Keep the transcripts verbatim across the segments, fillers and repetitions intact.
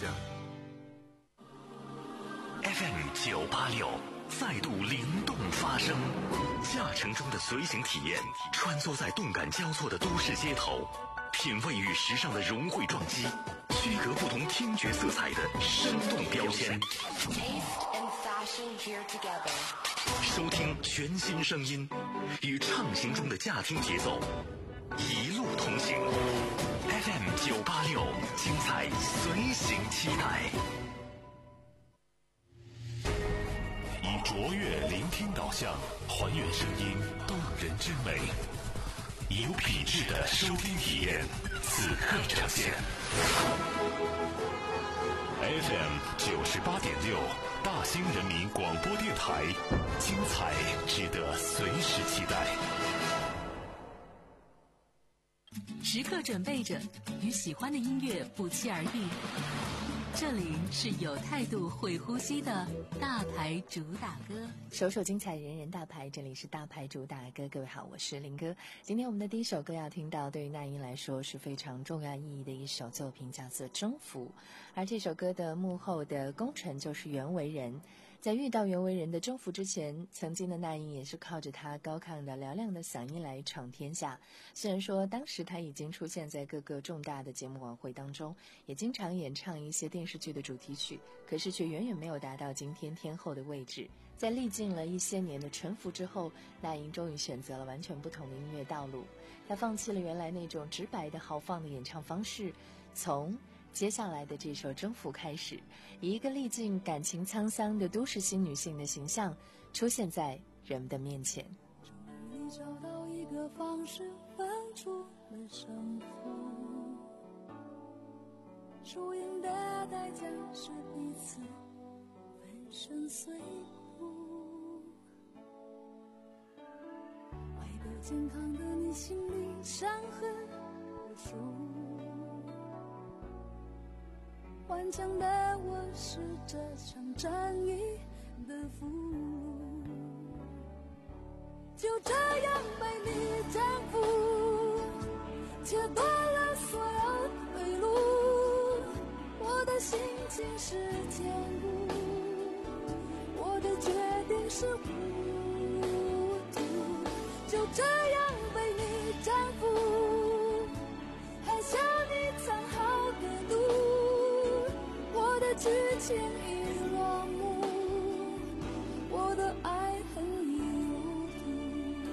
家。 F M 九八六再度灵动发声，驾乘中的随行体验，穿梭在动感交错的都市街头，品味与时尚的融汇撞击，区隔不同听觉色彩的生动标签。收听全新声音，与畅行中的驾听节奏，一路同行。F M 九八六，精彩随行期待。以卓越聆听导向，还原声音动人之美，以有品质的收听体验，此刻呈现。F M 九十八点六，大兴人民广播电台，精彩值得随时期待。 时刻准备着，与喜欢的音乐不期而遇。这里是有态度会呼吸的大牌主打歌， 首首精彩，人人大牌。这里是大牌主打歌，各位好，我是林哥。今天我们的第一首歌要听到，对于那英来说是非常重要意义的一首作品，叫做《征服》。而这首歌的幕后的功臣就是袁惟仁。在遇到袁惟仁的征服之前，曾经的那英也是靠着他高亢的嘹亮的嗓音来闯天下。虽然说当时他已经出现在各个重大的节目晚会当中，也经常演唱一些电视剧的主题曲，可是却远远没有达到今天天后的位置。在历尽了一些年的沉浮之后，那英终于选择了完全不同的音乐道路。他放弃了原来那种直白的豪放的演唱方式，从接下来的这首《征服》开始，以一个历尽感情沧桑的都市新女性的形象出现在人们的面前。 终于你找到一个方式分出了胜负，输赢的代价是彼此粉身碎骨，爱的健康的你心里伤痕无数，顽强的我是这场战役的俘虏，就这样被你征服，切断了所有退路，我的心情是坚固，我的决定是糊涂，就这样被你征服，还向你藏好的毒，我的剧情已落幕，我的爱恨已无图。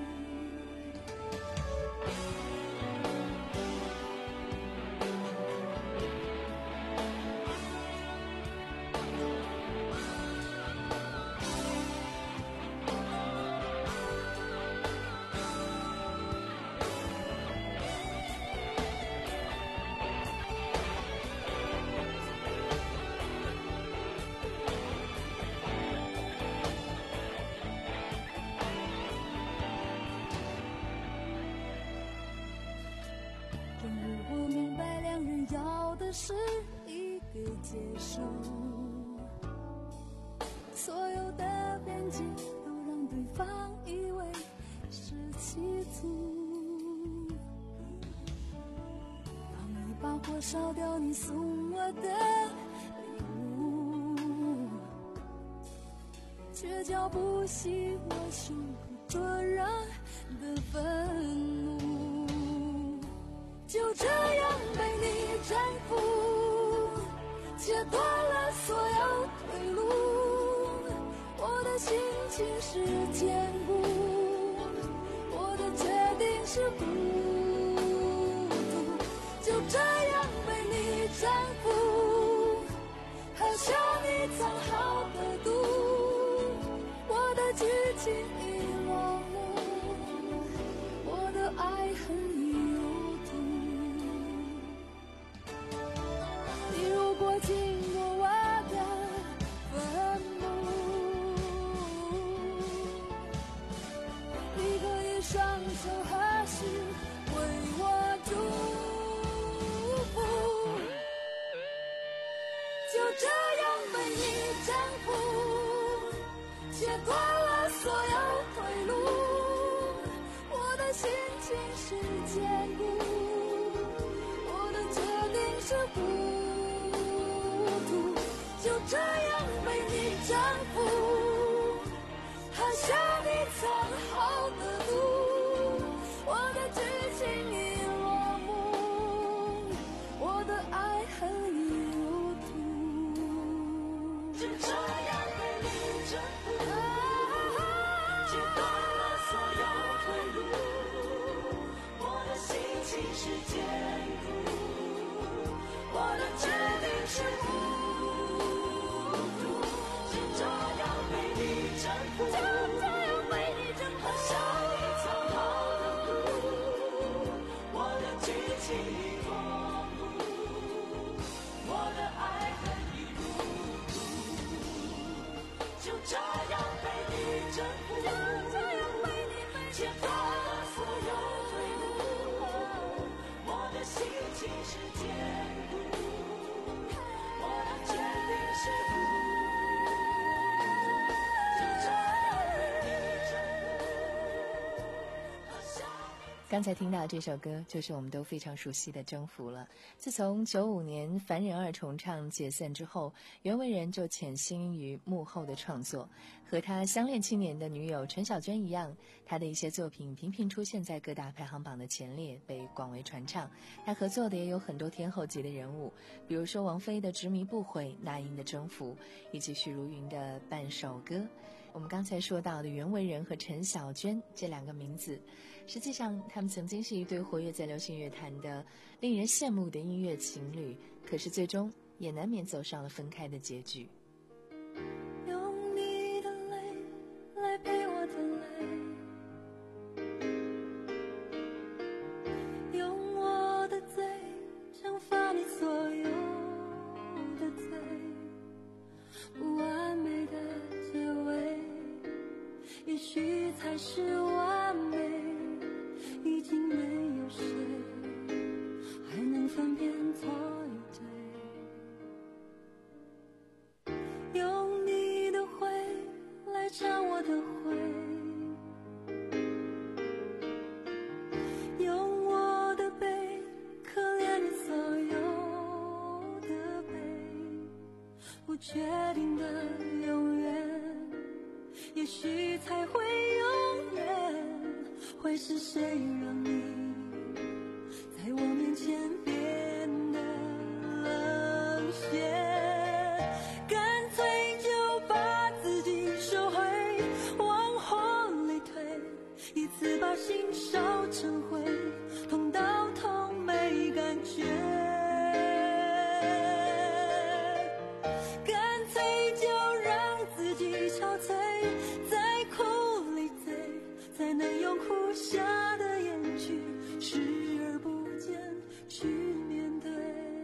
终于我明白，两人要的是一个结束，所有的边界都让对方以为是企图，当一把火烧掉你送我的礼物，却浇不熄我胸口灼热的愤怒，就这样被你征服，切断了所有退路，我的心情是坚固，我的决定是糊涂，就这样被你征服，还向你藏好的毒，我的剧情已落幕，我的爱恨已无图。你如果经过我的坟墓，你可以双手合十为我祝福，就这样被你征服，切断了所有退路，我的心情是坚固，我的决定是糊这样被你征服，好像一场好的赌，我的剧情已落幕，我的爱恨已入土，就这样被你征服，切断了所有退路，我的心情是坚固，我的决定是无辜，就这样被你征服，就这样被你征服，好像一场好的赌，我的剧情已落幕，我的爱恨已入土，就这样被你征服，就这样被你切断了所有退路，我的心情是坚固，我的决定是无辜，就这样被你征服，好像刚才听到这首歌就是我们都非常熟悉的《征服》了。自从九五年凡人二重唱解散之后，袁惟仁就潜心于幕后的创作。和他相恋七年的女友陈小娟一样，他的一些作品频频出现在各大排行榜的前列，被广为传唱。他合作的也有很多天后级的人物，比如说王菲的《执迷不悔》，那英的《征服》，以及许茹芸的《半首歌》。我们刚才说到的袁惟仁和陈小娟这两个名字，实际上他们曾经是一对活跃在流行乐坛的令人羡慕的音乐情侣，可是最终也难免走上了分开的结局。 用你的泪来陪我的泪，用我的嘴惩罚你所有的罪，不完美的结尾也许才是完美，已经没有谁还能分辨错与对，用你的灰来沾我的灰，用我的悲可怜你所有的悲，不确定的永远也许才会永远，会是谁让你在我面前变得冷血，干脆就把自己收回，往后累退，一次把心烧成灰，痛到痛没感觉，干脆就让自己憔悴，在苦里醉，才能用哭下的眼去视而不见，去面对，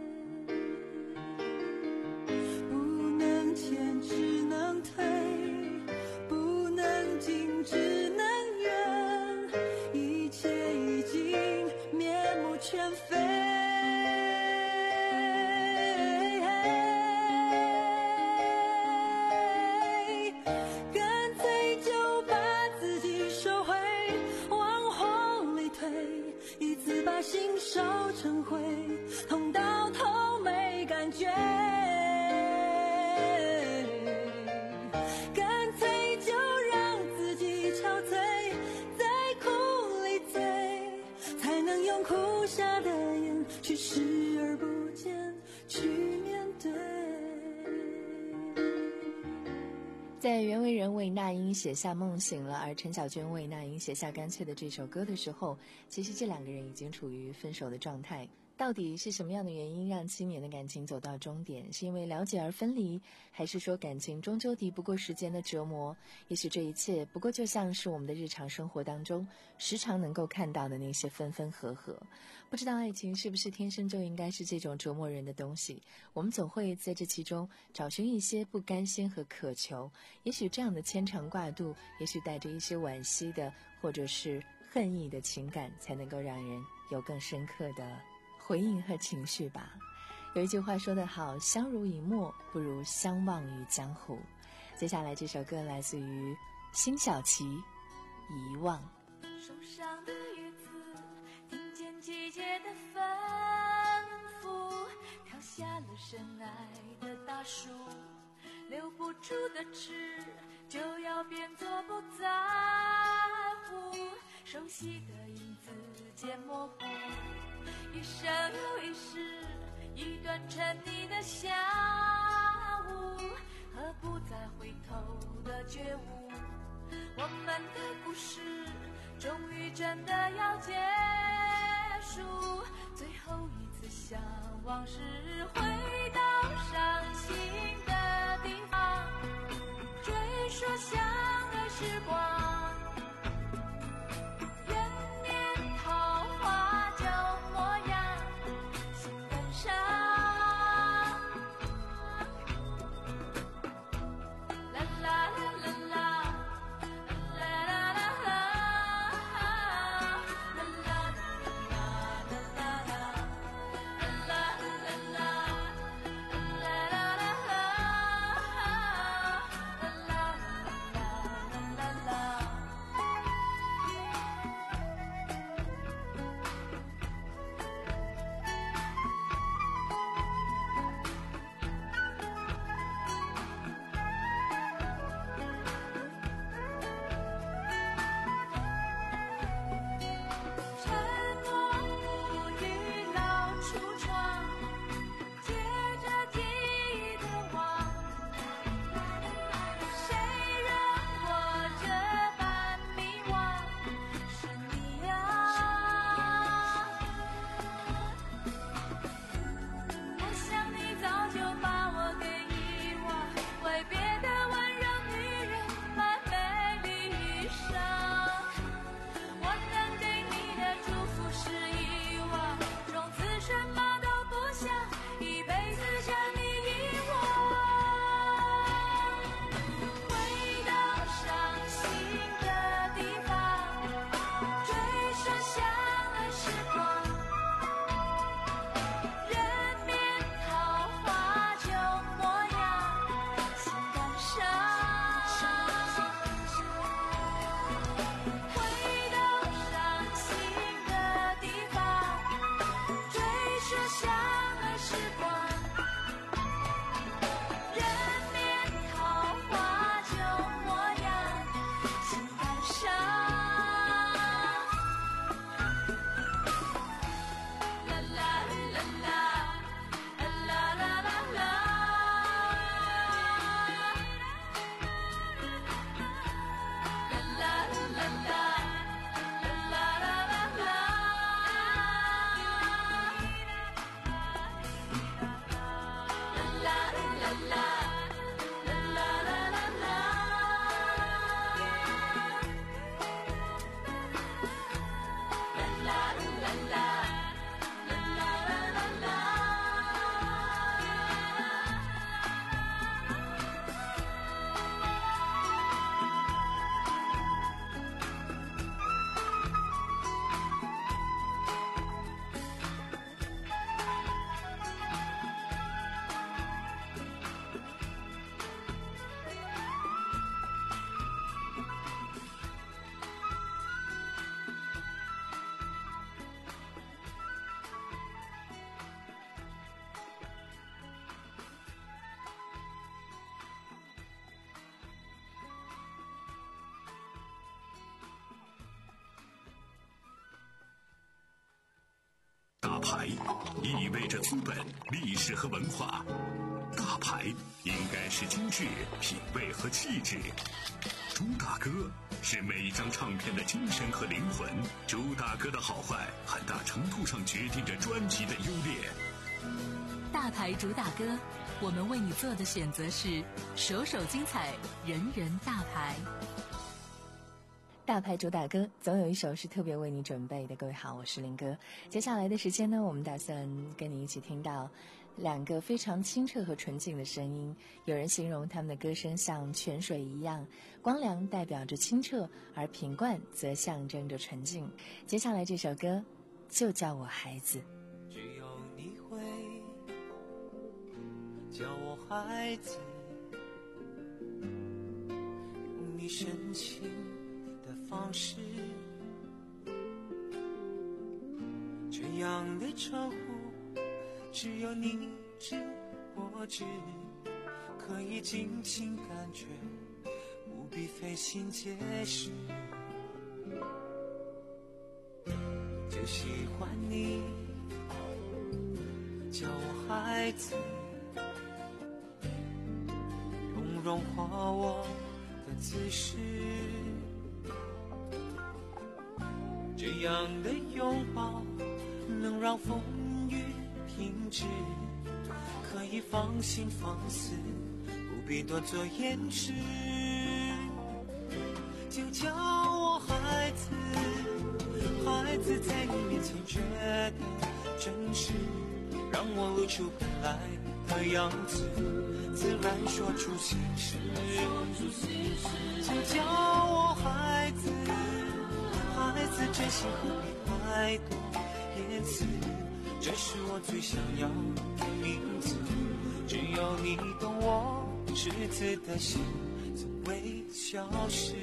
不能前只能退，不能进只能远，一切已经面目全非，干脆就把自己收回，往后累退，一次把心烧成灰，痛到头没感觉，干脆就让自己憔悴，在苦里醉，才能用哭下的眼去视而不见，去面对。 在袁惟仁为那英写下《梦醒了》，而陈小娟为那英写下《干脆的》这首歌的时候，其实这两个人已经处于分手的状态。到底是什么样的原因让七年的感情走到终点？是因为了解而分离，还是说感情终究敌不过时间的折磨？也许这一切不过就像是我们的日常生活当中时常能够看到的那些分分合合。不知道爱情是不是天生就应该是这种折磨人的东西，我们总会在这其中找寻一些不甘心和渴求。也许这样的牵肠挂肚，也许带着一些惋惜的或者是恨意的情感，才能够让人有更深刻的回应和情绪吧。有一句话说得好，相濡以沫不如相忘于江湖。接下来这首歌来自于辛晓琪，遗忘。 树上的叶子听见季节的吩咐，跳下了深爱的大树， 住的痴，就要变作不在乎。熟悉的影子渐模糊，一生又一世，一段沉溺的下午，和不再回头的觉悟。我们的故事终于真的要结束，最后一次向往事回到伤心的地方，追溯相爱时光，人面桃花旧模样，心更伤。啦啦啦啦啦。 大牌意味着资本、历史和文化，大牌应该是精致、品味和气质。朱大哥是每一张唱片的精神和灵魂，朱大哥的好坏很大程度上决定着专辑的优劣。 大牌主打歌，我们为你做的选择是首首精彩，人人大牌。 大牌主打歌总有一首是特别为你准备的。各位好，我是林哥。接下来的时间呢，我们打算跟你一起听到两个非常清澈和纯净的声音。有人形容他们的歌声像泉水一样光良，代表着清澈，而品冠则象征着纯净。接下来这首歌就叫我孩子。 只有你会叫我孩子，用你深情的方式，这样的称呼只有你知我知， 可以尽情感觉，不必费心解释。就喜欢你叫我孩子，用融化我的姿势，这样的拥抱能让风雨停止，可以放心放肆，不必多做掩饰。就叫我孩子，孩子在你面前觉得真实，让我露出本来的样子，自然说出心事。就叫我孩子，孩子真心何必太多言辞，这是我最想要的名字，只有你懂我赤子的心从未消失。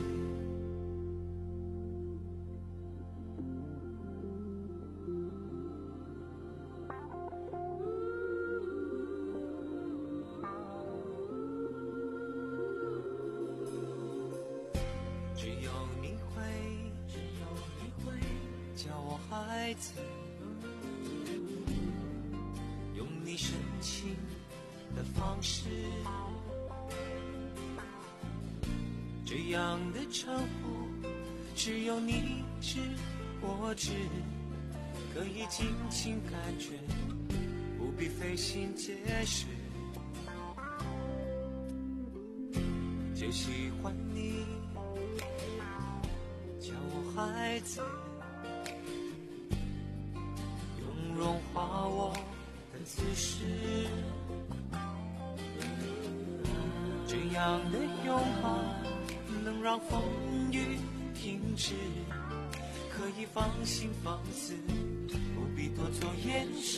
只有你会，只有你会叫我孩子，用你深情的方式，这样的称呼只有你知我知，可以尽情感觉，不必费心解释。就喜欢你叫我孩子，用融化我的姿势，这样的拥抱能让风雨停止，可以放心放肆，不必多做掩饰。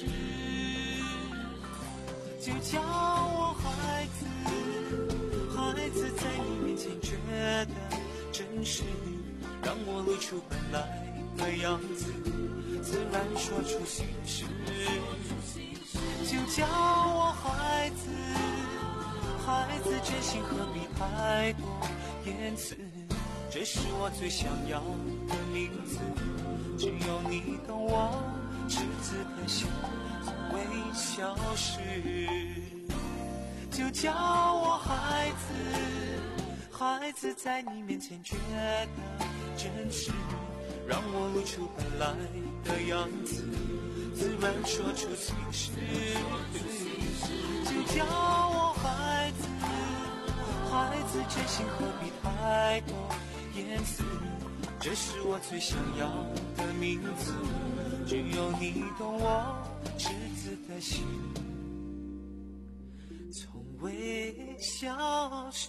就叫我孩子，孩子在你面前觉得真实，让我露出本来的样子，自然说出心事。就叫我孩子，孩子真心何必太多言辞，这是我最想要的名字，只有你懂我赤子的心从未消失。就叫我孩子，孩子在你面前觉得真实，让我露出本来的样子，自然说出心事。就叫我孩子，孩子真心何必太多言辞，这是我最想要的名字，只有你懂我赤子的心从未消失。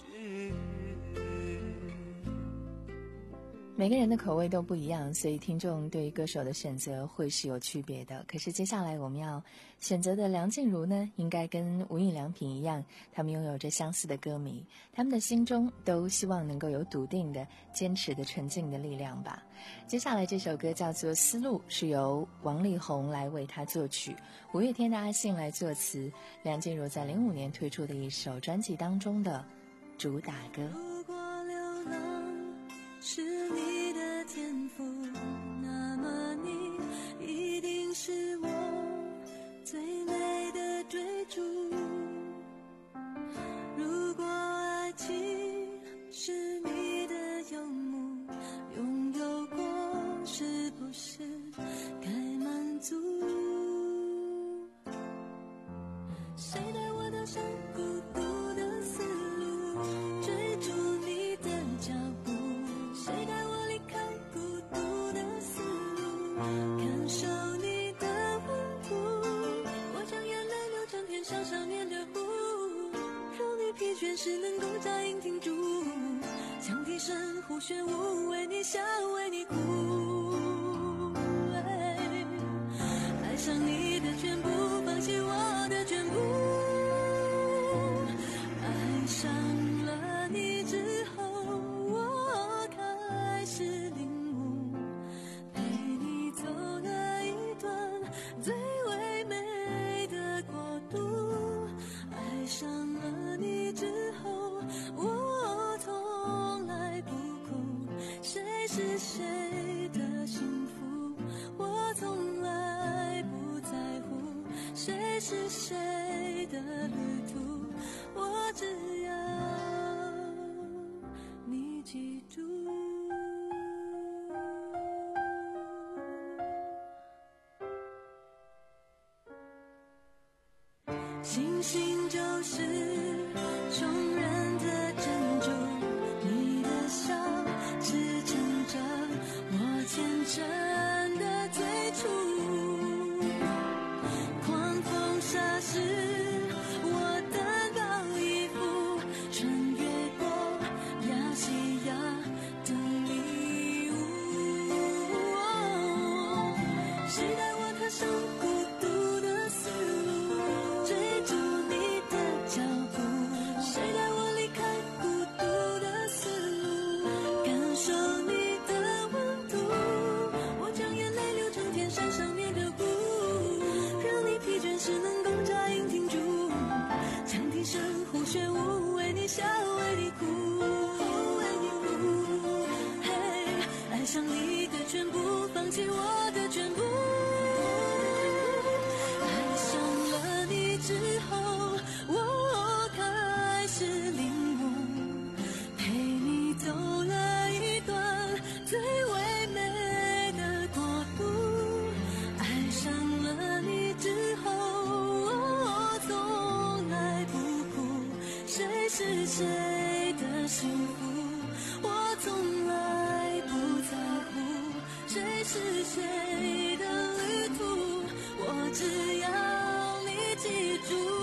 每个人的口味都不一样，所以听众对于歌手的选择会是有区别的。可是接下来我们要选择的梁静茹呢，应该跟无印良品一样，他们拥有着相似的歌迷，他们的心中都希望能够有笃定的、坚持的、纯净的力量吧。接下来这首歌叫做《丝路》，是由王力宏来为他作曲，五月天的阿信来作词，梁静茹在零五年推出的一首专辑当中的主打歌。 如果流浪是你的天赋，那么你一定是我最美的追逐。如果爱情是你的游牧，拥有过是不是该满足？谁带我踏上孤独的丝路，追逐你的脚步？谁带我离开孤独的丝路，感受你的温度？我将眼泪流成天上少年的湖，让你疲倦时能够扎营停住，将笛声呼旋舞，为你笑为你哭。爱上你的全部，放弃我的全部。爱上了你之后，我开始领悟，陪你走了一段最唯美的国度。爱上了你是谁的旅途，我只要你记住。星星就是穷人的珍珠，你的笑支撑着我虔诚的最初。狂风沙时，我单薄衣服，穿越过亚细亚的礼物。谁带我踏上孤独的丝路，追逐你的脚步？谁带我离开孤独的丝路，感受你的温度？我将眼泪流成天山上面的湖，让你疲倦时能够扎营停住，将笛声呼血舞，为你笑为你哭，为你哭。嘿，爱上你的全部，放弃我的全部。爱上了你之后，我开始领悟，陪你走了一段最唯美的国度。爱上了你之后，我从来不哭，谁是谁的幸福，我从来不在乎，谁是谁的旅途，我只要你记住。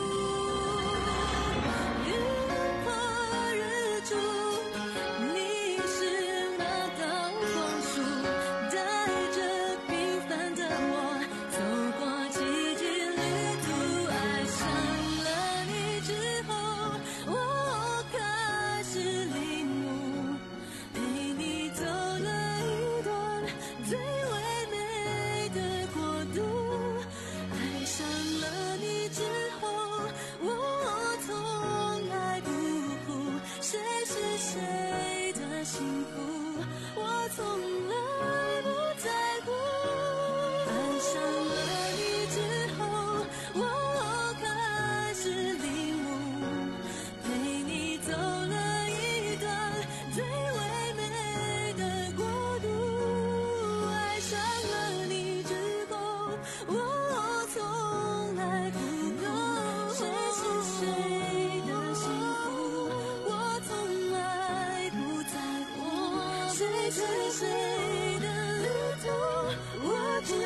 日破日出，你是那道光束，带着平凡的我走过奇迹旅途。爱上了你之后，我开始领悟，陪你走了一段最唯美的国度。爱上了你之后，我从来不哭，谁是谁的幸福，我从来不在乎。爱上了你之后，我开始领悟，陪你走了一段最唯美的国度。爱上了你之后，我从来不懂谁是谁的幸福，我从来不在乎，谁是谁的旅途，我只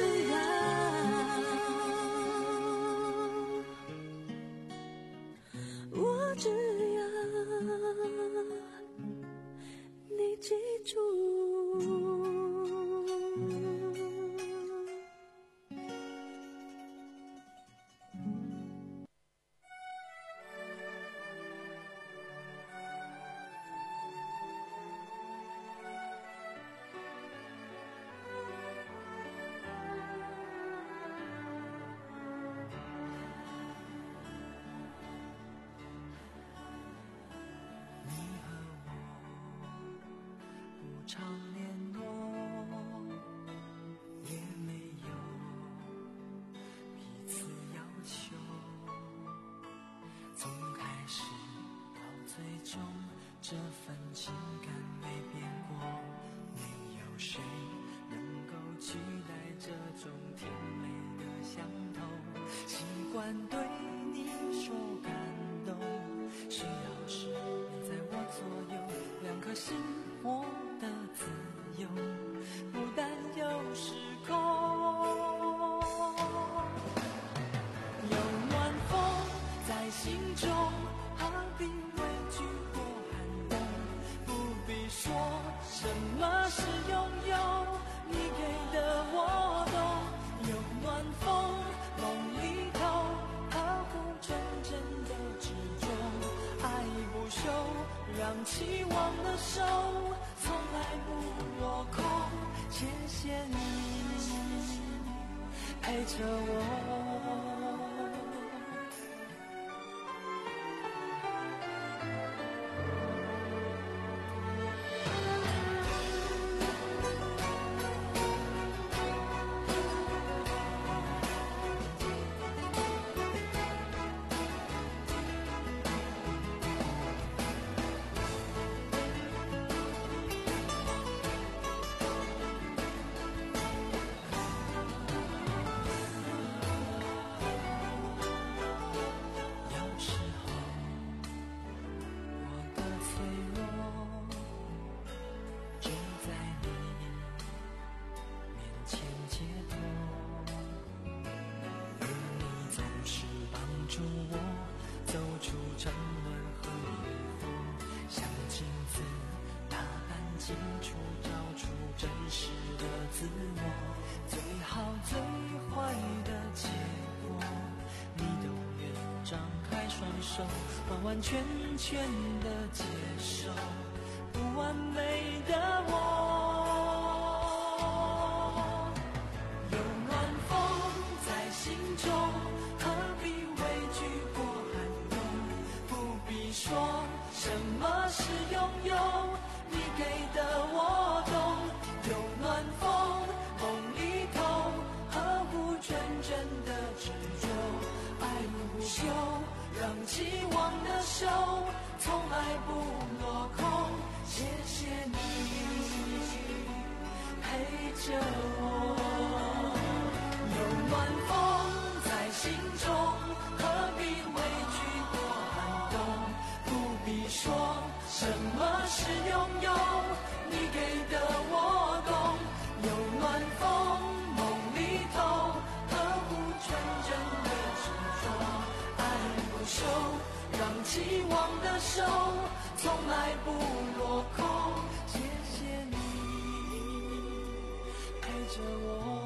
要，我只要你记住。 不常联络，也没有彼此要求，从开始到最终，这份情感没变过，没有谁能够取代这种甜美的相同。习惯对你说感动，需要时你在我左右，两颗心活的自由，不但有时空，有暖风在心中，何必畏惧过寒冬？不必说什么是拥有，你给的我懂。有暖风梦里头，呵护纯真的执着，爱不休，让期望的手从来不落空。谢谢你陪着我。 清楚找出真实的自我，最好最坏的结果，你都愿张开双手，完完全全的接受不完美的我。有暖风在心中，何必畏惧过寒冬？不必说什么是拥有，你给的我懂。有暖风梦里头，呵护纯真的执着，爱不休，让期望的手从来不落空。谢谢你陪着我，有暖风在心中，何必畏惧过寒冬？不必说什么是拥有，你给的我懂。有暖风梦里头，呵护纯真的执着，爱不休，让期望的手从来不落空。谢谢你陪着我。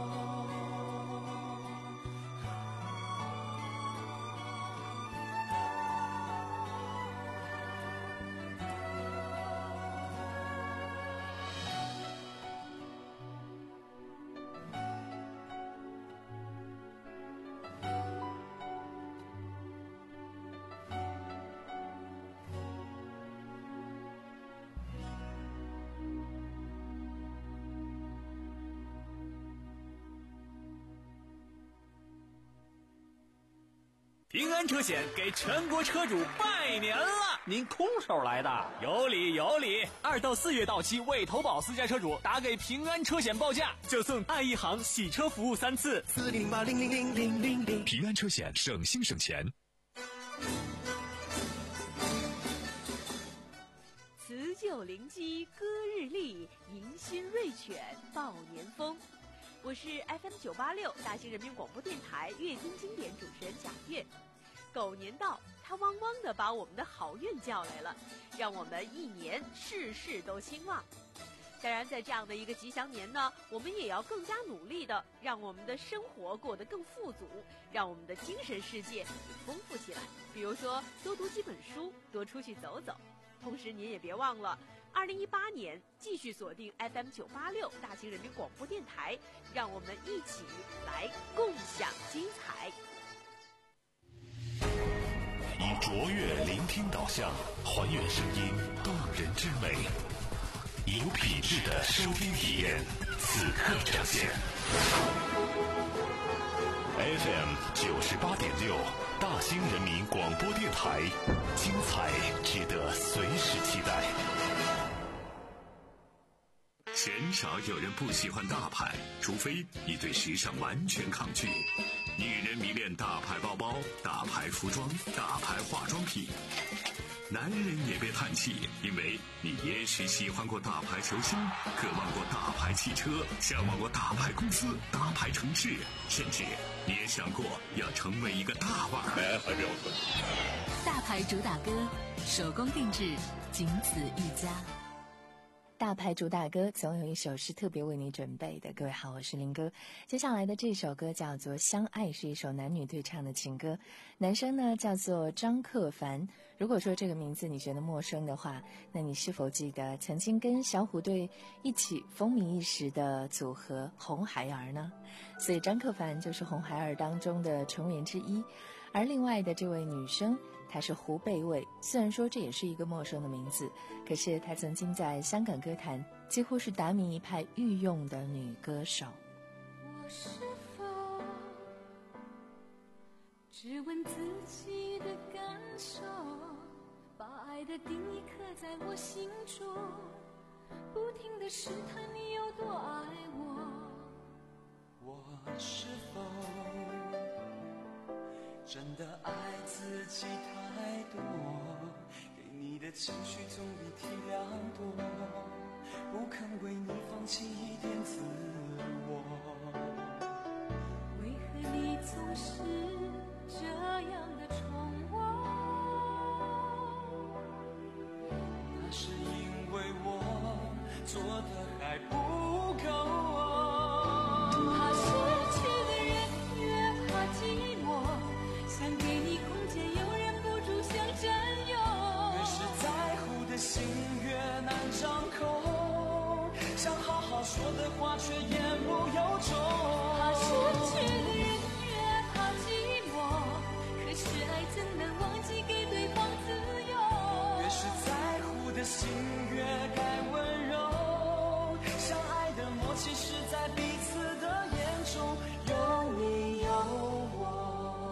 平安车险给全国车主拜年了！ 您空手来的？ 有理有理！二到四月到期未投保私家车主，打给平安车险报价，就送爱一行洗车服务三次。 四零八零零零零零零， 平安车险，省心省钱。 辞旧临机歌日丽，迎新瑞犬报年风。我是 F M 九八六大兴人民广播电台乐听经典主持人贾月。狗年到，它汪汪地把我们的好运叫来了，让我们一年事事都兴旺。当然，在这样的一个吉祥年呢，我们也要更加努力的让我们的生活过得更富足，让我们的精神世界也丰富起来。比如说，多读几本书，多出去走走。同时，您也别忘了，二零一八年继续锁定 F M 九八六大兴人民广播电台，让我们一起来共享精彩。 以卓越聆听导向，还原声音动人之美，有品质的收听体验，此刻呈现。F M 九十八点六，大兴人民广播电台，精彩值得随时期待。鲜少有人不喜欢大牌，除非你对时尚完全抗拒。女人迷恋大牌包包、大牌服装、大牌化妆品。男人也别叹气，因为你也许喜欢过大牌球星，渴望过大牌汽车，向往过大牌公司、大牌城市，甚至你也想过要成为一个大腕。 大牌主打歌，手工定制，仅此一家。 大牌主打歌总有一首是特别为你准备的。各位好，我是林哥。接下来的这首歌叫做《相爱》，是一首男女对唱的情歌。男生呢叫做张克凡。如果说这个名字你觉得陌生的话，那你是否记得曾经跟小虎队一起风靡一时的组合红孩儿呢？所以张克凡就是红孩儿当中的成员之一。而另外的这位女生，她是胡贝蕙，虽然说这也是一个陌生的名字，可是她曾经在香港歌坛几乎是达明一派御用的女歌手。 我是否只问自己的感受，把爱的定义刻在我心中，不停地试探你有多爱我。 我是否真的爱自己太多，给你的情绪总比体谅多，不肯为你放弃一点自我。 为何你总是这样的宠我？ 那是因为我做的还不够。 怕失去的人越怕寂寞，想给你空间又忍不住想占有。 越是在乎的心越难张口，想好好说的话却言不由衷。 怕失去的人越怕寂寞，可是爱怎能忘记给对方自由？ 越是在乎的心越该温柔，相爱的默契是在彼此的眼中有你有我。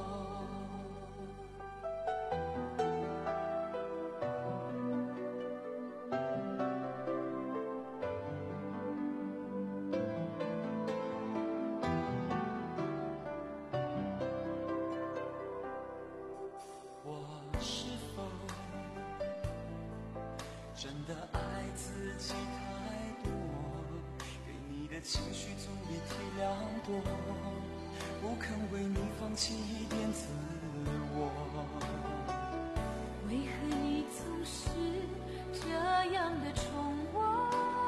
真的爱自己太多，给你的情绪总比体谅多，不肯为你放弃一点自我。 为何你总是这样的宠我？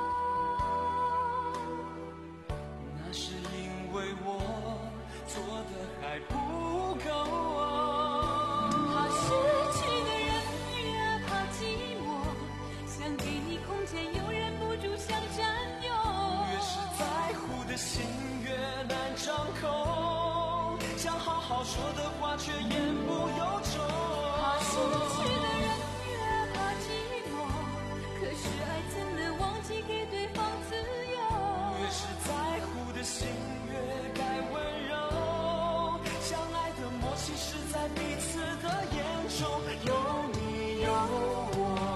那是因为我做的还不够啊。 怕失去的人越怕寂寞，想给你空间又忍不住想占有。 越是在乎的心越难张口，想好好说的话却言不由衷。 怕失去的人越怕寂寞，可是爱怎能忘记给对方自由？ 越是在乎的心越该温柔，相爱的默契是在彼此的眼中有你有我。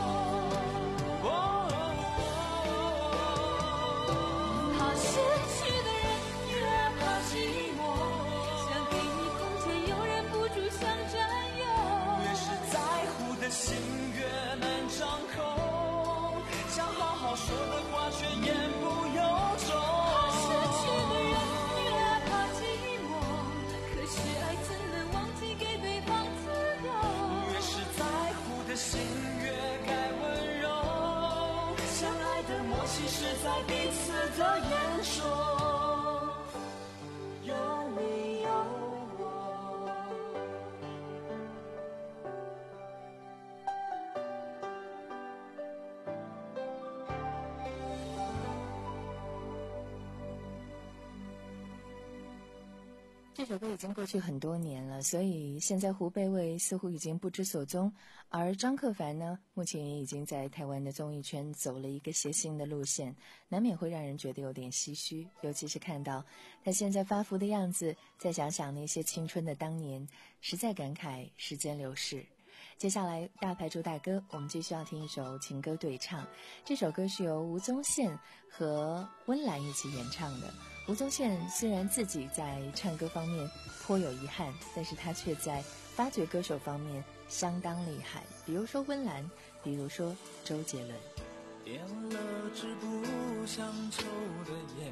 怕失去的人越怕寂寞，想给你空间又忍不住想占有。 越是在乎的心越难张口，想好好说的话却言不由衷。 怕失去的人越怕寂寞，可是爱怎能忘记给对方自由？ 越是在乎的心越该温柔，相爱的默契是在彼此的眼中有你有我。 这首歌已经过去很多年了，所以现在胡贝卫似乎已经不知所踪，而张克帆呢，目前也已经在台湾的综艺圈走了一个谐星的路线，难免会让人觉得有点唏嘘，尤其是看到他现在发福的样子，再想想那些青春的当年，实在感慨时间流逝。接下来大牌主打歌，我们继续要听一首情歌对唱，这首歌是由吴宗宪和温岚一起演唱的。吴宗宪虽然自己在唱歌方面颇有遗憾，但是他却在发掘歌手方面相当厉害，比如说温岚，比如说周杰伦。 点了支不想抽的烟，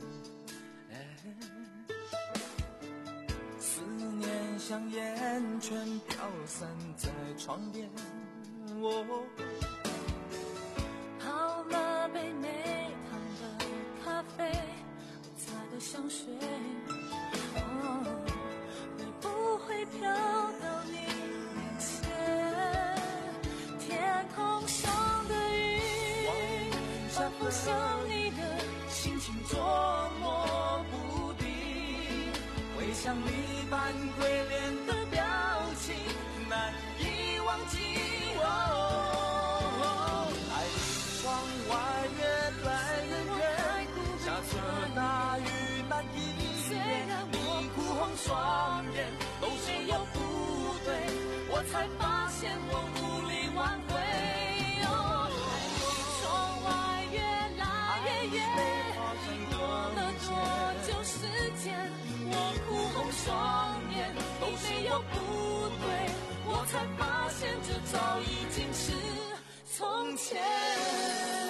思念像烟圈飘散在窗边，我泡了杯没糖的咖啡，擦的香水，哦，会不会飘到你面前？天空上的云，反复想你的心情捉摸不定，回想你般鬼脸的表情，难以忘记。哦，爱的窗外越来越远，下着大雨难以免，你哭红双眼，都是有不对，我才发现我无力挽回。哦， 爱的窗外越来越远，过了多久时间？我哭红双眼，都没有不对，我才发现这早已经是从前。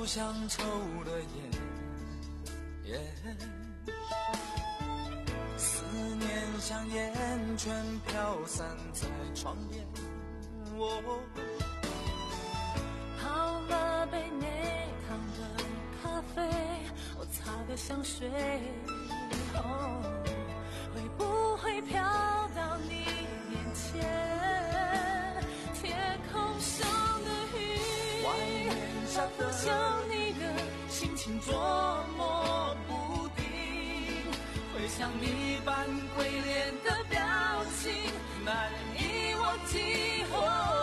就像抽了烟，思念像烟圈飘散在窗边。哦， 泡了杯内康的咖啡，我擦个香水，哦，会不会飘到你面前？天空上的雨， 外面下的将你的心情捉摸不定，会像你般鬼脸的表情难以忘记。哦，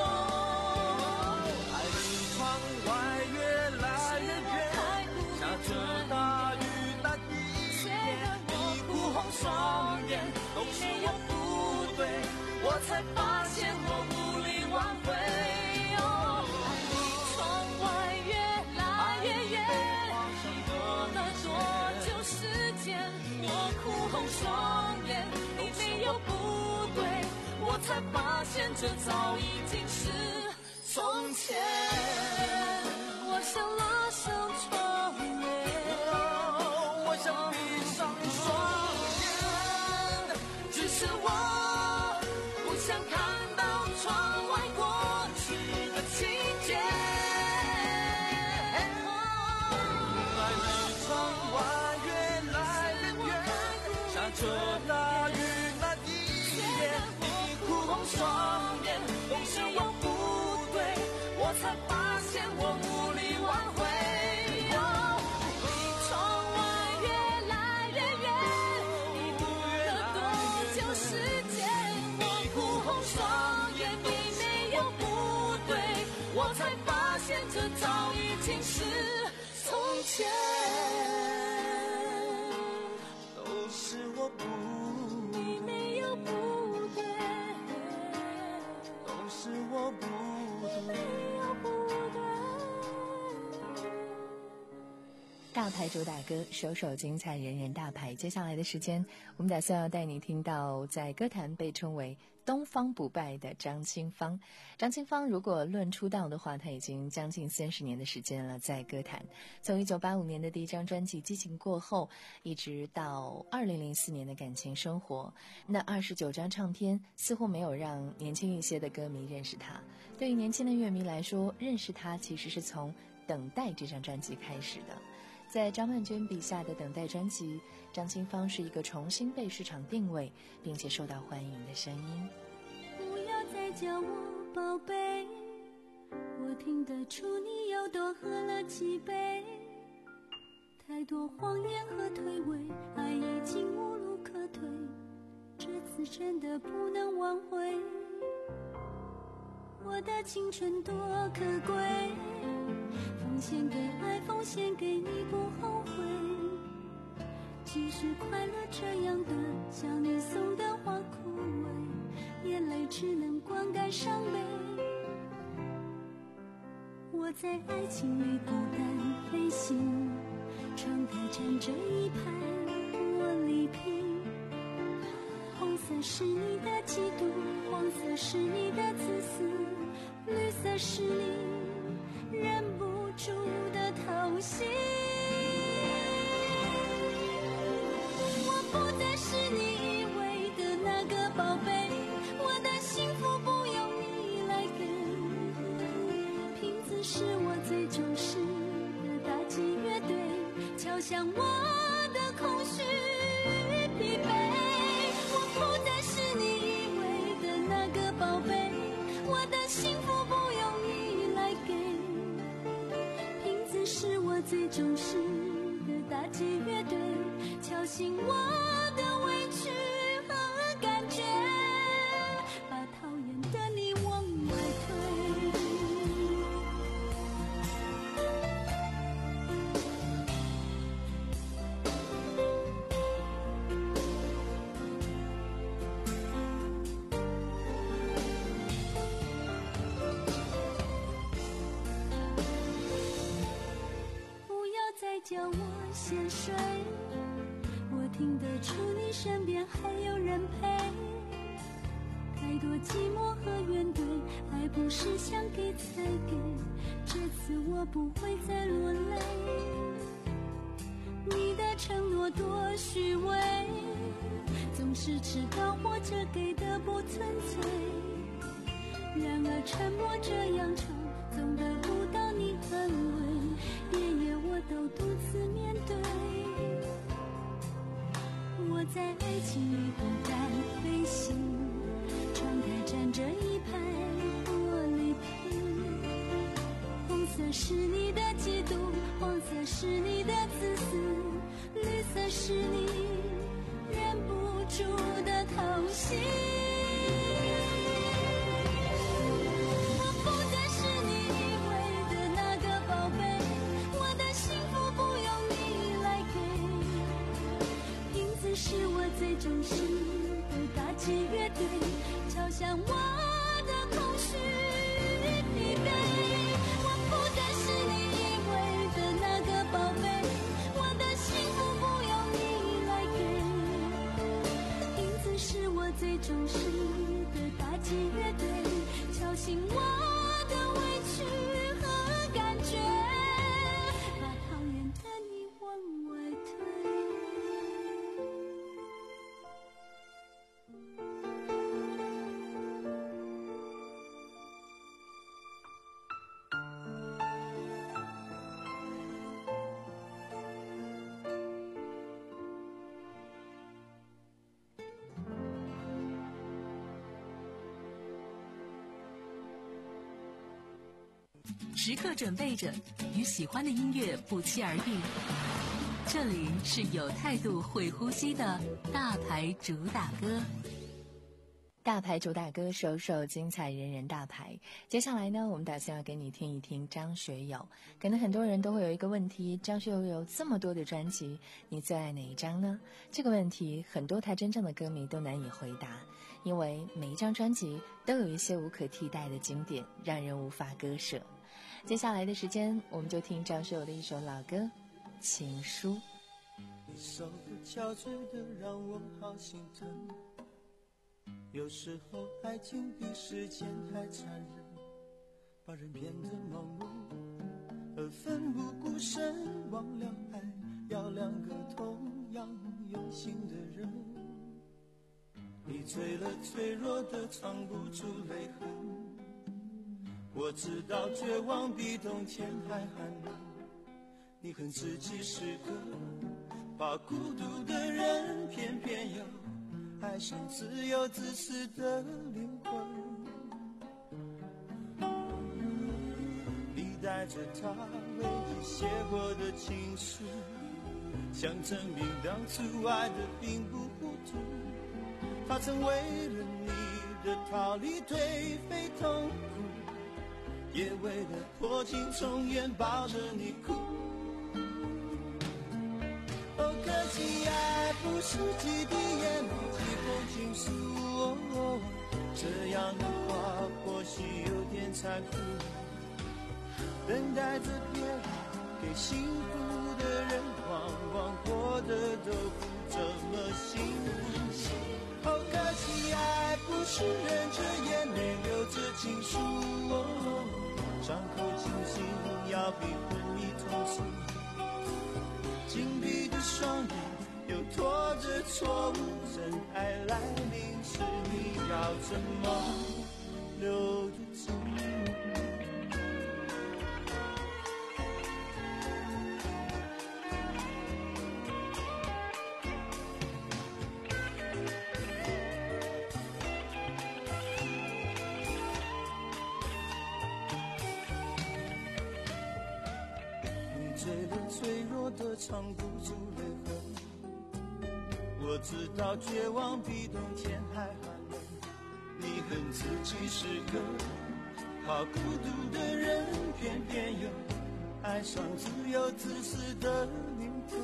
双眼都是我不对，我才发现我无力挽回。哦， 爱离窗外越来越远，你过了多久时间？我哭红双眼，你没有不对，我才发现这早已经是从前。我想拉上窗帘， 哦，我想闭上双眼。 是我不想看到窗外过去的情节。 爱离窗外越来越远，下着大雨那一夜，你哭红双眼，都是我不对，我才发现我无力挽回。 我才发现这早已经是从前， 都是我不对， 你没有不对， 都是我不对， 没有不对。 大牌主打歌，首首精彩，人人大牌。接下来的时间，我们打算要带你听到在歌坛被称为东方不败的张清芳。张清芳如果论出道的话，她已经将近三十年的时间了，在歌坛从一九八五年的第一张专辑《激情过后》，一直到二零零四年的感情生活，那二十九张唱片似乎没有让年轻一些的歌迷认识她。对于年轻的乐迷来说，认识她其实是从《等待》这张专辑开始的。在张曼娟笔下的《等待》专辑，张清芳是一个重新被市场定位并且受到欢迎的声音。 不要再叫我宝贝，我听得出你又多喝了几杯，太多谎言和推诿，爱已经无路可退，这次真的不能挽回。我的青春多可贵，奉献给爱，奉献给你不后悔，即使快乐这样短，像你送的花枯萎，眼泪只能灌溉伤悲。我在爱情里孤单飞行，窗台站着一排茉莉瓶，红色是你的嫉妒，黄色是你的自私，绿色是你忍不住的偷袭。我不再是你以为的那个宝贝，我的幸福不用你来给，瓶子是我最重视的打击乐队，敲响我的空虚与疲惫。我不再是你以为的那个宝贝，我的幸福不用你来给，瓶子是我最重视的打击乐队，敲醒我的委屈和感觉，把讨厌的你往外推。不要再叫我先睡，我听得出你身边还有人陪，太多寂寞和怨怼，爱不是想给才给，这次我不会再落泪， 多虚伪，总是迟到或者给的不纯粹。然而沉默这样长，总得不到你安慰，夜夜我都独自面对。我在爱情里不敢飞行，窗台站着一排玻璃瓶，红色是你的嫉妒，黄色是你的自私，绿色是你忍不住的偷袭。我不再是你以为的那个宝贝，我的幸福不用你来给，影子是我最忠实的打击乐队，敲响我的空虚疲惫。我不再是你以为的那个宝贝，我的幸福不用你来给，影子是我最忠实的打击乐队，敲醒我的委屈和感觉，把讨厌的你往外推。 时刻准备着，与喜欢的音乐不期而遇。这里是有态度、会呼吸的大牌主打歌。 大牌主打歌，首首精彩，人人大牌。接下来呢，我们打算要给你听一听张学友。可能很多人都会有一个问题，张学友有这么多的专辑，你最爱哪一张呢？这个问题，很多他真正的歌迷都难以回答，因为每一张专辑都有一些无可替代的经典，让人无法割舍。接下来的时间，我们就听张学友的一首老歌《情书》。 你手不憔悴的让我好心疼，有时候爱情比时间还残忍，把人变得盲目而奋不顾身，忘了爱要两个同样用心的人。你醉了脆弱的藏不住泪痕，我知道绝望比冬天还寒冷，你恨自己是个怕孤独的人，偏偏又爱上自由自私的灵魂。你带着他唯一写过的情书，想证明当初爱的并不糊涂，他曾为了你的逃离颓废痛苦，也为了破镜重圆抱着你哭。哦，可惜爱不是几滴眼泪几封情书，哦，这样的话或许有点残酷，等待着别人给幸福的人，往往过得都不怎么幸福。哦，可惜爱不是忍着眼泪流着情书，哦，伤口清醒要比昏迷痛楚，紧闭的双眼又拖着错误，真爱来临时你要怎么留得住？醉了脆弱的藏不住泪痕，我知道绝望比冬天还寒冷，你恨自己是个怕孤独的人，偏偏又爱上自由自私的灵魂。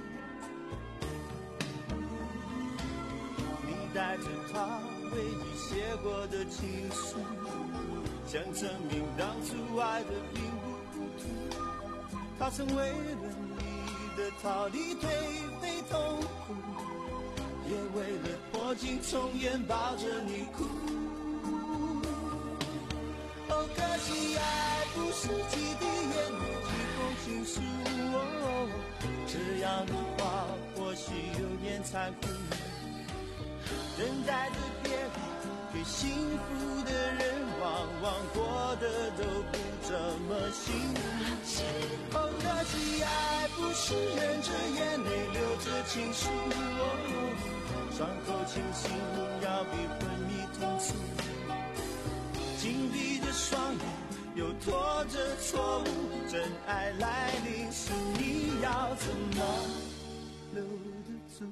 你带着他为你写过的情书，想证明当初爱的并不糊涂，他曾为了你的逃离颓废痛苦，也为了破镜重圆抱着你哭。哦，可惜爱不是几滴眼泪几封情书，哦，这样的话或许有点残酷，等待着别人给幸福的人，往往过得都不这么幸福。哦，可惜爱不是忍着眼泪流着情书，哦，伤口清醒要比昏迷痛楚，紧闭着双眼又拖着错误，真爱来临时你要怎么留得住？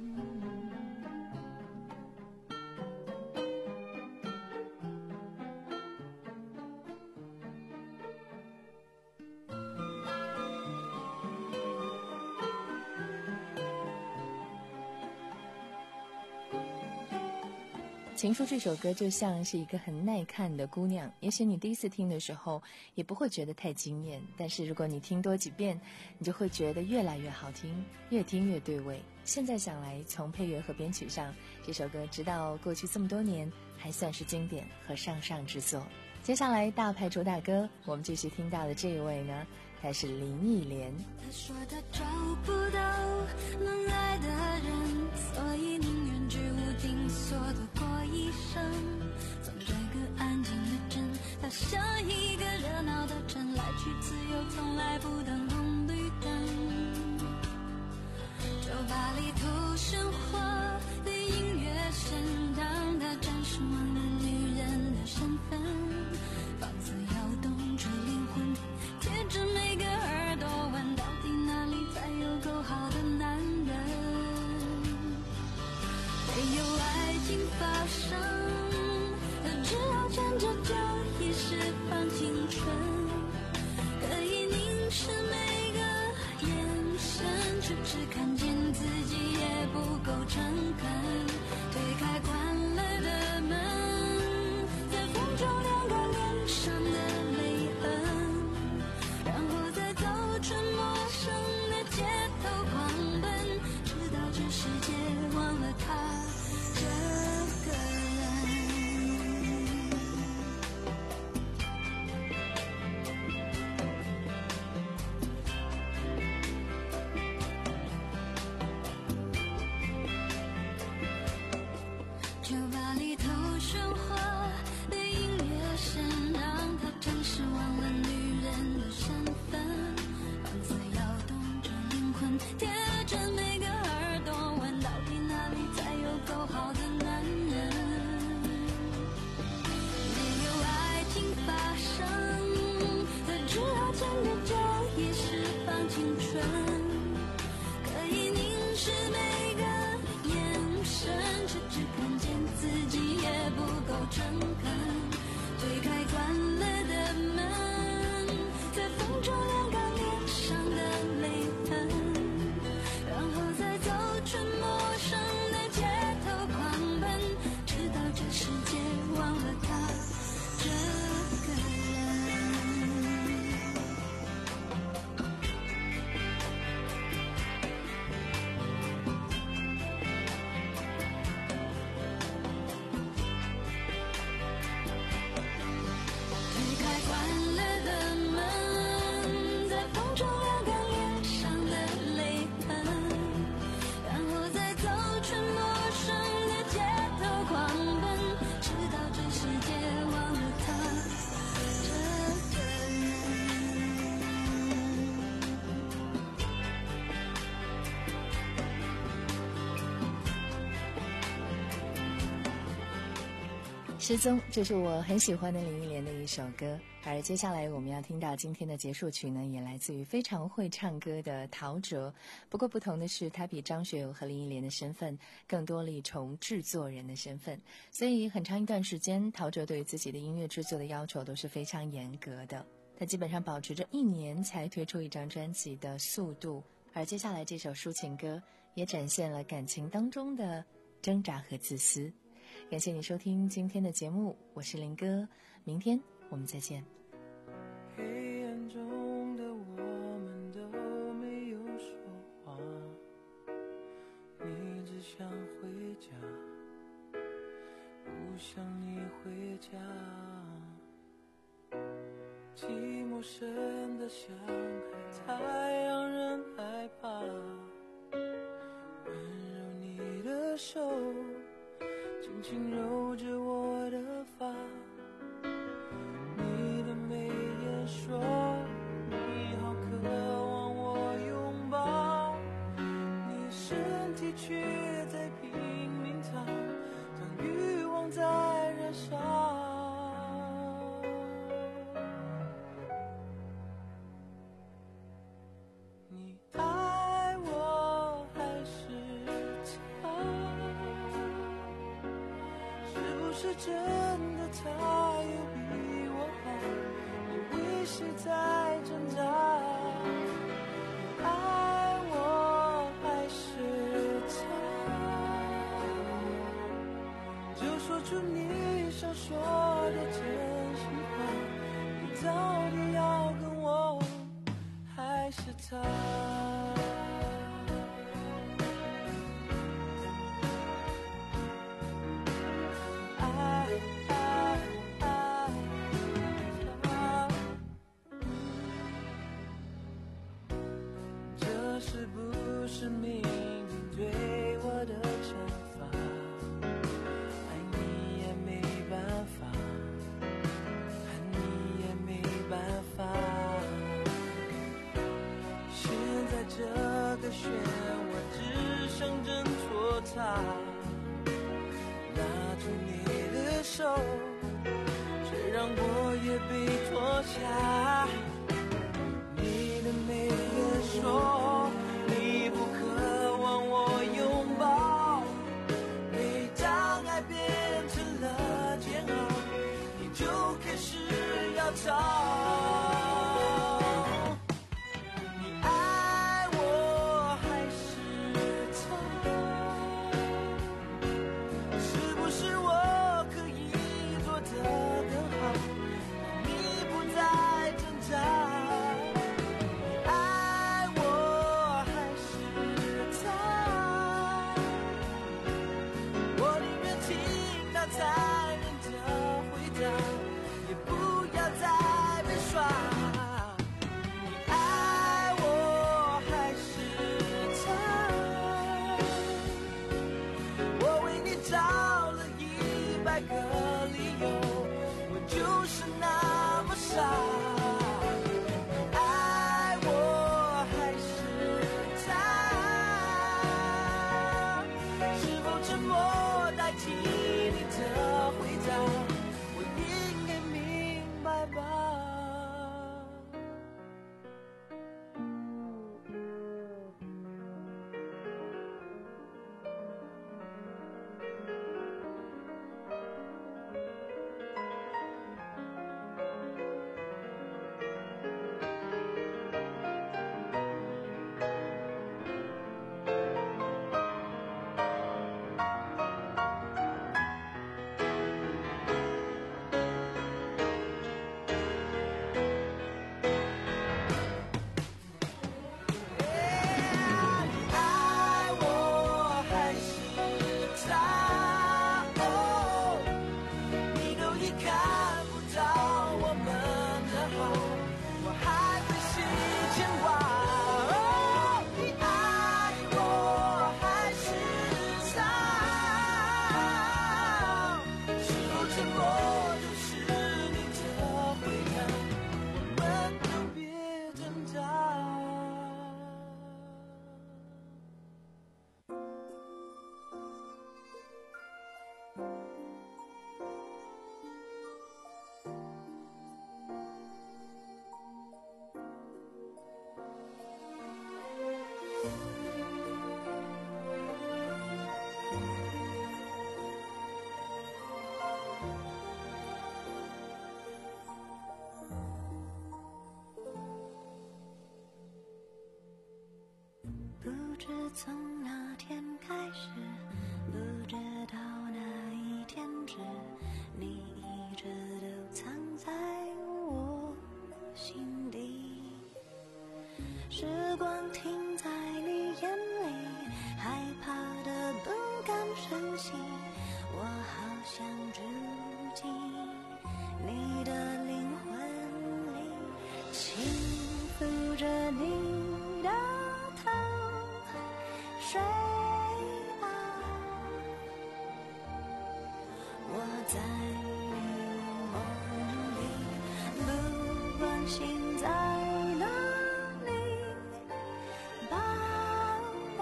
情书这首歌就像是一个很耐看的姑娘，也许你第一次听的时候也不会觉得太惊艳，但是如果你听多几遍，你就会觉得越来越好听，越听越对味。现在想来，从配乐和编曲上，这首歌直到过去这么多年还算是经典和上上之作。接下来大牌主打歌，我们继续听到的这一位呢，她是林忆莲。 他说他找不到能爱的人，所以宁愿居无定所的过一生。从这个安静的镇，他像一个热闹的城，来去自由，从来不等红绿灯。酒吧里头喧哗的音乐声，让他暂时忘了女人的身份。房子摇动着灵魂，贴着每个耳朵问，到底哪里才有够好的男人？没有爱情发生，只好牵着酒一时放青春，可以凝视每个眼神，却只看见自己也不够诚恳。推开关了的门，在风中两个脸上的泪痕，然后再走出陌生的街头狂奔，直到这世界忘了他这个人。酒吧里头喧哗的音乐声，让他暂时忘了女人的身份。房子摇动着灵魂，贴着每个耳朵问，到底哪里才有够好的男人？没有爱情发生，他只好牵着酒一时放青春，可以凝视每个眼神，却只看见自己也不够诚恳。推开关了的门，在风中晾干脸上的泪痕，然后再走出陌生的街头狂奔，直到这世界忘了他这个人。推开关了的门，在风中晾干脸上的泪痕，然后再走出陌生的街头狂奔，直到这世界忘了他这个人。 失踪，这是我很喜欢的林忆莲的一首歌。而接下来我们要听到今天的结束曲呢，也来自于非常会唱歌的陶喆。不过不同的是，他比张学友和林忆莲的身份更多了一重制作人的身份，所以很长一段时间，陶喆对于自己的音乐制作的要求都是非常严格的。他基本上保持着一年才推出一张专辑的速度。而接下来这首抒情歌也展现了感情当中的挣扎和自私。感谢你收听今天的节目，我是林哥，明天我们再见。 黑暗中的我们都没有说话，你只想回家，不想你回家，寂寞深得像海，太让人害怕。 的手轻轻揉着我的发，你的眉眼说你好渴望我拥抱，你身体却在拼命逃，当欲望在燃烧。你爱我还是他？是不是真的他有比我好？你为谁在挣扎？你爱我还是他？就说出你想说的真心话，你到底要跟我还是他？爱爱爱他，这是不是命运对我的惩罚？爱你也没办法，恨你也没办法。现在这个漩涡只剩挣脱它，拉住你的手，却让我也被拖下。你的眉眼说你不渴望我拥抱，每当爱变成了煎熬，你就开始要逃。 从那天开始，不知道哪一天止，你一直都藏在我心底。时光停在你眼里，害怕的不敢深吸，我好想住进你的灵魂里，轻抚着你的头，睡吧， 心在哪里，宝贝？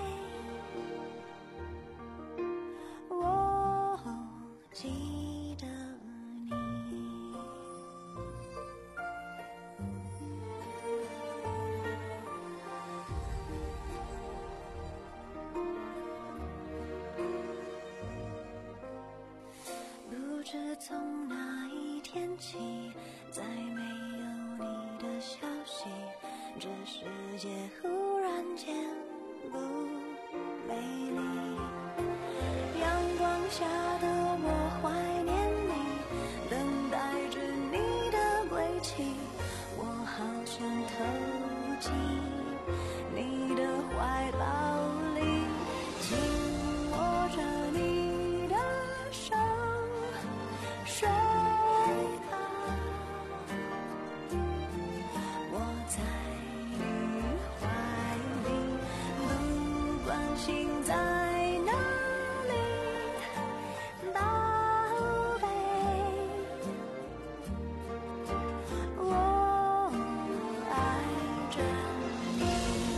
我记得你。不知从哪一天起，再没有你的消息，这世界忽然间不美丽。阳光下的我怀念你，等待着你的归期，我好想投进你的怀抱里，紧握着你的手，睡吧，我在你怀里，不管心在哪里，宝贝，我爱着你。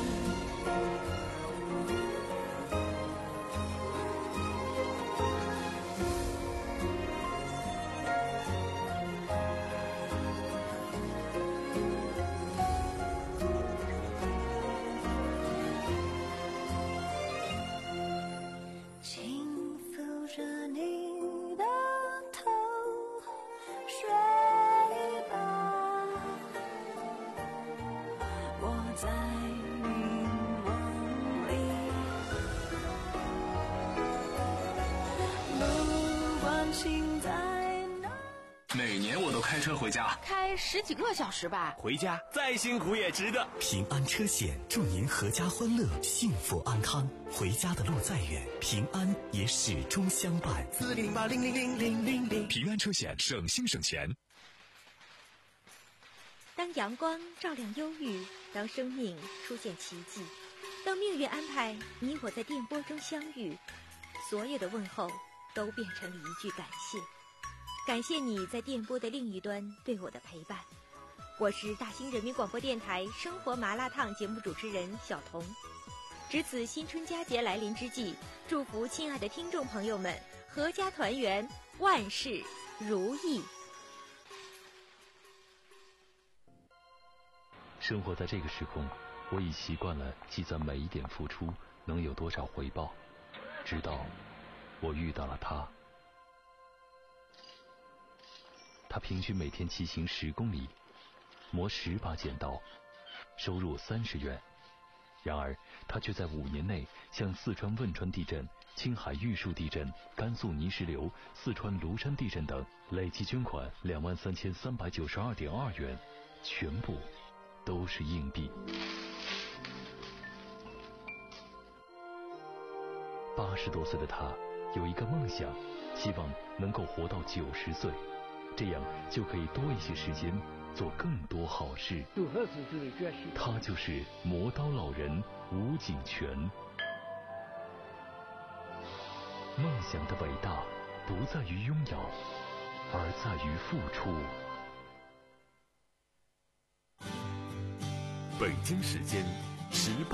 轻抚着你的头，睡吧，我在你梦里，不管心在哪。 每年我都开车回家， 开十几个小时吧。 回家再辛苦也值得。 平安车险祝您阖家欢乐，幸福安康。回家的路再远，平安也始终相伴。 四零八零零零零零零，平安车险，省心省钱。 当阳光照亮忧郁，当生命出现奇迹，当命运安排你我在电波中相遇，所有的问候都变成了一句感谢。感谢你在电波的另一端对我的陪伴。我是大兴人民广播电台生活麻辣烫节目主持人小彤。值此新春佳节来临之际，祝福亲爱的听众朋友们阖家团圆，万事如意。 生活在这个时空，我已习惯了计算每一点付出能有多少回报，直到我遇到了他。他平均每天骑行十公里，磨十把剪刀，收入三十元。然而他却在五年内向四川汶川地震、青海玉树地震、甘肃泥石流、四川庐山地震等累计捐款两万三千三百九十二点二元，全部都是硬币。八十多岁的他有一个梦想，希望能够活到九十岁，这样就可以多一些时间做更多好事。他就是磨刀老人吴景全。梦想的伟大不在于拥有，而在于付出。 北京时间十八。